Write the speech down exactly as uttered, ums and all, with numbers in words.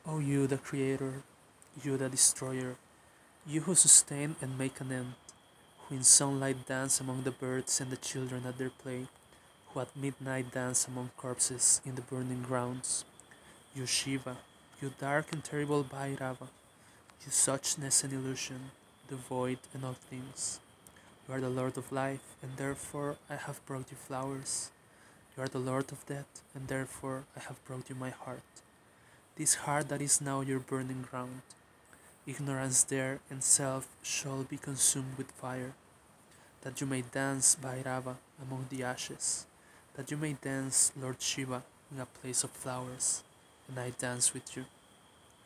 O you the creator, you the destroyer, you who sustain and make an end, who in sunlight dance among the birds and the children at their play, who at midnight dance among corpses in the burning grounds, you Shiva, you dark and terrible Bhairava, you suchness and illusion, the void and all things. You are the Lord of life, and therefore I have brought you flowers. You are the Lord of death, and therefore I have brought you my heart. This heart that is now your burning ground. Ignorance there and self shall be consumed with fire, that you may dance Bhairava among the ashes, that you may dance Lord Shiva in a place of flowers, and I dance with you.